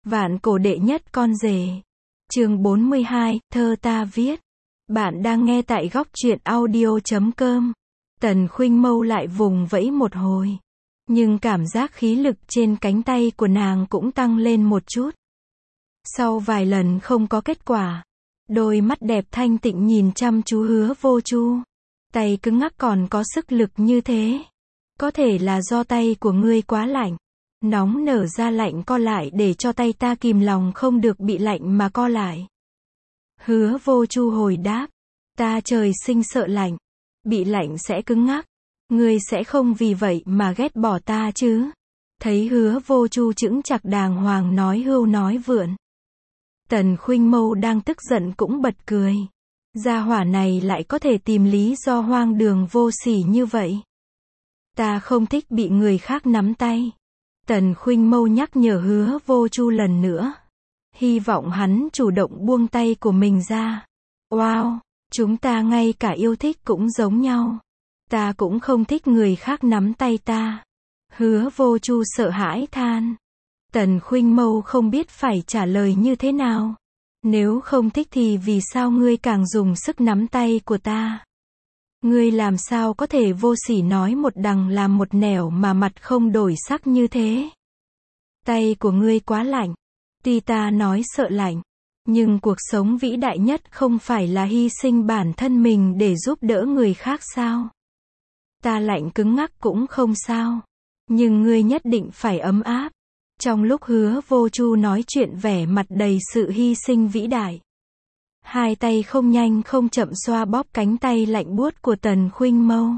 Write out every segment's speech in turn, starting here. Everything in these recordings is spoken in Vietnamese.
Vạn cổ đệ nhất con rể. Chương 42, thơ ta viết. Bạn đang nghe tại góc truyện audio.com. Tần Khuynh Mâu lại vùng vẫy một hồi. Nhưng cảm giác khí lực trên cánh tay của nàng cũng tăng lên một chút. Sau vài lần không có kết quả, đôi mắt đẹp thanh tịnh nhìn chăm chú Hứa Vô Chu. Tay cứng ngắc còn có sức lực như thế. Có thể là do tay của ngươi quá lạnh. Nóng nở ra lạnh co lại để cho tay ta kìm lòng không được bị lạnh mà co lại. Hứa Vô Chu hồi đáp. Ta trời sinh sợ lạnh. Bị lạnh sẽ cứng ngắc. Ngươi sẽ không vì vậy mà ghét bỏ ta chứ. Thấy Hứa Vô Chu chững chạc đàng hoàng nói hưu nói vượn. Tần Khuynh Mâu đang tức giận cũng bật cười. Gia hỏa này lại có thể tìm lý do hoang đường vô sỉ như vậy. Ta không thích bị người khác nắm tay. Tần Khuynh Mâu nhắc nhở Hứa Vô Chu lần nữa. Hy vọng hắn chủ động buông tay của mình ra. Wow, chúng ta ngay cả yêu thích cũng giống nhau. Ta cũng không thích người khác nắm tay ta. Hứa Vô Chu sợ hãi than. Tần Khuynh Mâu không biết phải trả lời như thế nào. Nếu không thích thì vì sao ngươi càng dùng sức nắm tay của ta? Ngươi làm sao có thể vô sỉ nói một đằng làm một nẻo mà mặt không đổi sắc như thế? Tay của ngươi quá lạnh. Tuy ta nói sợ lạnh, nhưng cuộc sống vĩ đại nhất không phải là hy sinh bản thân mình để giúp đỡ người khác sao? Ta lạnh cứng ngắc cũng không sao. Nhưng ngươi nhất định phải ấm áp. Trong lúc Hứa Vô Chu nói chuyện vẻ mặt đầy sự hy sinh vĩ đại. Hai tay không nhanh không chậm xoa bóp cánh tay lạnh buốt của Tần Khuynh Mâu.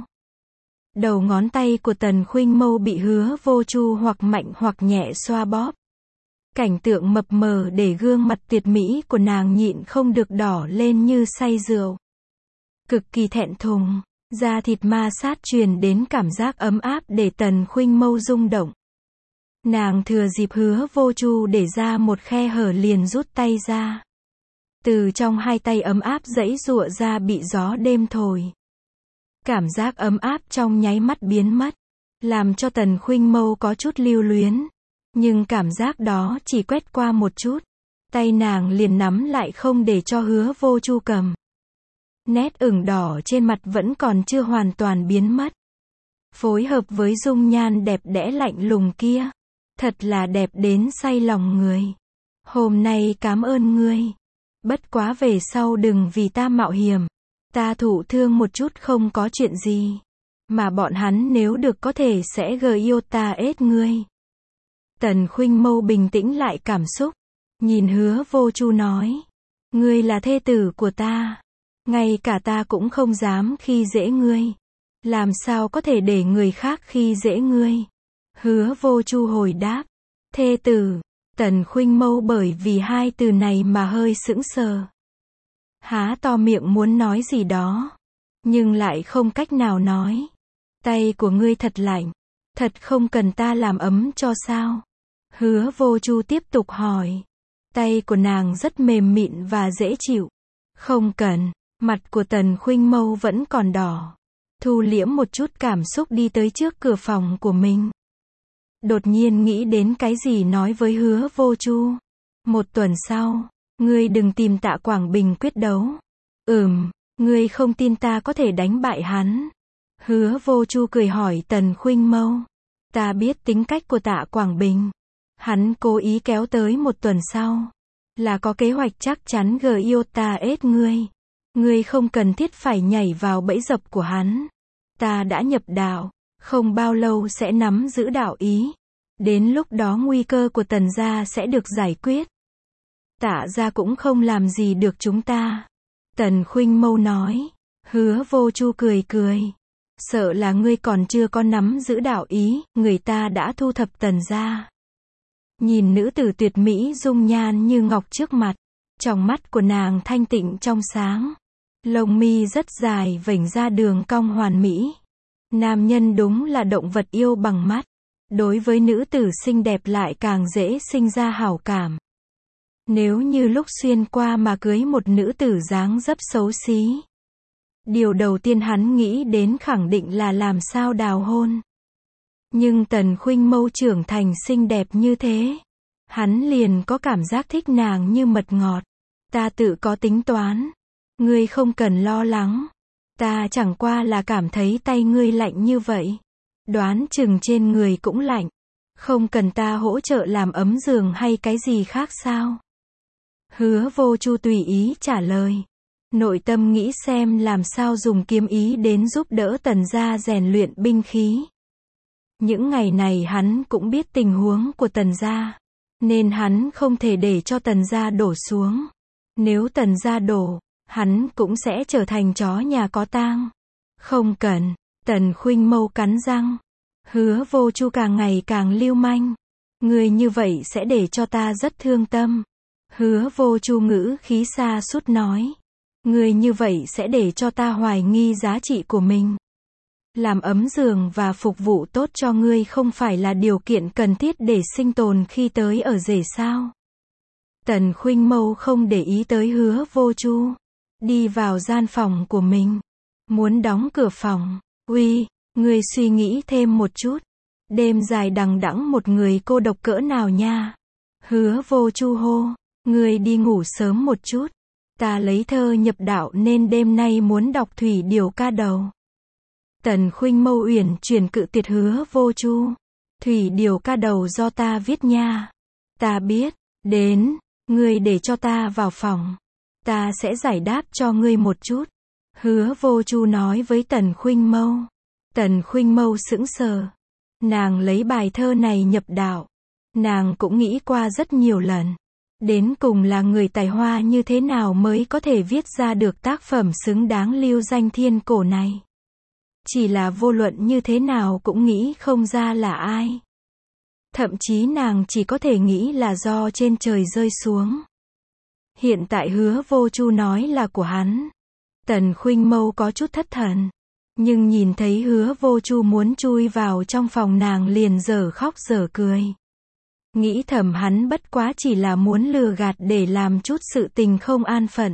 Đầu ngón tay của Tần Khuynh Mâu bị Hứa Vô Chu hoặc mạnh hoặc nhẹ xoa bóp. Cảnh tượng mập mờ để gương mặt tuyệt mỹ của nàng nhịn không được đỏ lên như say rượu. Cực kỳ thẹn thùng, da thịt ma sát truyền đến cảm giác ấm áp để Tần Khuynh Mâu rung động. Nàng thừa dịp Hứa Vô Chu để ra một khe hở liền rút tay ra. Từ trong hai tay ấm áp giãy giụa ra bị gió đêm thổi. Cảm giác ấm áp trong nháy mắt biến mất, làm cho Tần Khuynh Mâu có chút lưu luyến. Nhưng cảm giác đó chỉ quét qua một chút, tay nàng liền nắm lại không để cho Hứa Vô Chu cầm. Nét ửng đỏ trên mặt vẫn còn chưa hoàn toàn biến mất. Phối hợp với dung nhan đẹp đẽ lạnh lùng kia, thật là đẹp đến say lòng người. Hôm nay cảm ơn ngươi. Bất quá về sau đừng vì ta mạo hiểm. Ta thụ thương một chút không có chuyện gì. Mà bọn hắn nếu được có thể sẽ yêu ta ết ngươi. Tần Khuynh Mâu bình tĩnh lại cảm xúc. Nhìn Hứa Vô Chu nói. Ngươi là thê tử của ta. Ngay cả ta cũng không dám khi dễ ngươi. Làm sao có thể để người khác khi dễ ngươi? Hứa Vô Chu hồi đáp. Thê tử. Tần Khuynh Mâu bởi vì hai từ này mà hơi sững sờ. Há to miệng muốn nói gì đó. Nhưng lại không cách nào nói. Tay của ngươi thật lạnh. Thật không cần ta làm ấm cho sao? Hứa Vô Chu tiếp tục hỏi. Tay của nàng rất mềm mịn và dễ chịu. Không cần. Mặt của Tần Khuynh Mâu vẫn còn đỏ. Thu liễm một chút cảm xúc đi tới trước cửa phòng của mình. Đột nhiên nghĩ đến cái gì nói với Hứa Vô Chu. Một tuần sau, ngươi đừng tìm Tạ Quảng Bình quyết đấu. Ngươi không tin ta có thể đánh bại hắn. Hứa Vô Chu cười hỏi Tần Khuynh Mâu. Ta biết tính cách của Tạ Quảng Bình. Hắn cố ý kéo tới một tuần sau. Là có kế hoạch chắc chắn yêu ta ết ngươi. Ngươi không cần thiết phải nhảy vào bẫy dập của hắn. Ta đã nhập đạo. Không bao lâu sẽ nắm giữ đạo ý. Đến lúc đó nguy cơ của Tần gia sẽ được giải quyết. Tạ gia cũng không làm gì được chúng ta. Tần Khuynh Mâu nói. Hứa Vô Chu cười cười. Sợ là ngươi còn chưa có nắm giữ đạo ý, người ta đã thu thập Tần gia. Nhìn nữ tử tuyệt mỹ dung nhan như ngọc trước mặt. Trong mắt của nàng thanh tịnh trong sáng. Lông mi rất dài vểnh ra đường cong hoàn mỹ. Nam nhân đúng là động vật yêu bằng mắt. Đối với nữ tử xinh đẹp lại càng dễ sinh ra hảo cảm. Nếu như lúc xuyên qua mà cưới một nữ tử dáng dấp xấu xí. Điều đầu tiên hắn nghĩ đến khẳng định là làm sao đào hôn. Nhưng Tần Khuynh Mâu trưởng thành xinh đẹp như thế. Hắn liền có cảm giác thích nàng như mật ngọt. Ta tự có tính toán. Ngươi không cần lo lắng. Ta chẳng qua là cảm thấy tay ngươi lạnh như vậy. Đoán chừng trên người cũng lạnh. Không cần ta hỗ trợ làm ấm giường hay cái gì khác sao? Hứa Vô Chu tùy ý trả lời. Nội tâm nghĩ xem làm sao dùng kiếm ý đến giúp đỡ Tần gia rèn luyện binh khí. Những ngày này hắn cũng biết tình huống của Tần gia, nên hắn không thể để cho Tần gia đổ xuống. Nếu Tần gia đổ, hắn cũng sẽ trở thành chó nhà có tang. Không cần. Tần Khuynh Mâu cắn răng. Hứa Vô Chu càng ngày càng lưu manh. Người như vậy sẽ để cho ta rất thương tâm. Hứa Vô Chu ngữ khí xa sút nói. Người như vậy sẽ để cho ta hoài nghi giá trị của mình. Làm ấm giường và phục vụ tốt cho ngươi không phải là điều kiện cần thiết để sinh tồn khi tới ở rể sao? Tần Khuynh Mâu không để ý tới Hứa Vô Chu. Đi vào gian phòng của mình. Muốn đóng cửa phòng. Uy, ngươi suy nghĩ thêm một chút. Đêm dài đằng đẵng một người cô độc cỡ nào nha. Hứa Vô Chu hô. Ngươi đi ngủ sớm một chút. Ta lấy thơ nhập đạo nên đêm nay muốn đọc Thủy Điều Ca Đầu. Tần Khuynh Mâu uyển chuyển cự tuyệt Hứa Vô Chu. Thủy Điều Ca Đầu do ta viết nha. Ta biết. Đến. Ngươi để cho ta vào phòng. Ta sẽ giải đáp cho ngươi một chút. Hứa Vô Chu nói với Tần Khuynh Mâu. Tần Khuynh Mâu sững sờ. Nàng lấy bài thơ này nhập đạo. Nàng cũng nghĩ qua rất nhiều lần. Đến cùng là người tài hoa như thế nào mới có thể viết ra được tác phẩm xứng đáng lưu danh thiên cổ này. Chỉ là vô luận như thế nào cũng nghĩ không ra là ai. Thậm chí nàng chỉ có thể nghĩ là do trên trời rơi xuống. Hiện tại Hứa Vô Chu nói là của hắn. Tần Khuynh Mâu có chút thất thần. Nhưng nhìn thấy Hứa Vô Chu muốn chui vào trong phòng nàng liền dở khóc dở cười. Nghĩ thầm hắn bất quá chỉ là muốn lừa gạt để làm chút sự tình không an phận.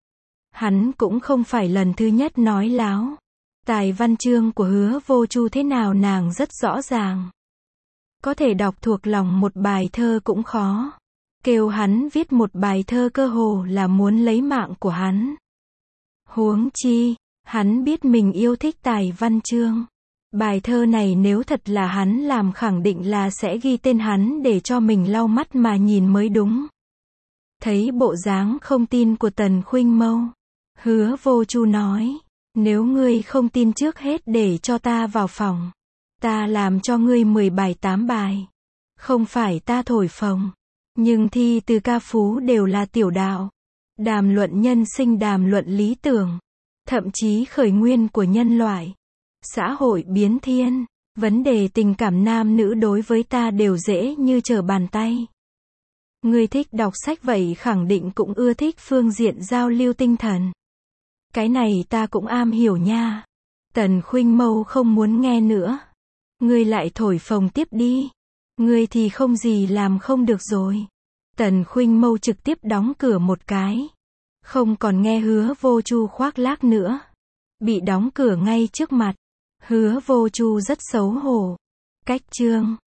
Hắn cũng không phải lần thứ nhất nói láo. Tài văn chương của Hứa Vô Chu thế nào nàng rất rõ ràng. Có thể đọc thuộc lòng một bài thơ cũng khó. Kêu hắn viết một bài thơ cơ hồ là muốn lấy mạng của hắn. Huống chi, hắn biết mình yêu thích tài văn chương. Bài thơ này nếu thật là hắn làm khẳng định là sẽ ghi tên hắn để cho mình lau mắt mà nhìn mới đúng. Thấy bộ dáng không tin của Tần Khuynh Mâu. Hứa Vô Chu nói. Nếu ngươi không tin trước hết để cho ta vào phòng. Ta làm cho ngươi 10 bài 8 bài. Không phải ta thổi phồng. Nhưng thi từ ca phú đều là tiểu đạo. Đàm luận nhân sinh, đàm luận lý tưởng. Thậm chí khởi nguyên của nhân loại. Xã hội biến thiên. Vấn đề tình cảm nam nữ đối với ta đều dễ như trở bàn tay. Ngươi thích đọc sách vậy khẳng định cũng ưa thích phương diện giao lưu tinh thần. Cái này ta cũng am hiểu nha. Tần Khuynh Mâu không muốn nghe nữa. Ngươi lại thổi phồng tiếp đi. Ngươi thì không gì làm không được rồi. Tần Khuynh Mâu trực tiếp đóng cửa một cái. Không còn nghe Hứa Vô Chu khoác lác nữa. Bị đóng cửa ngay trước mặt. Hứa Vô Chu rất xấu hổ. Cách chương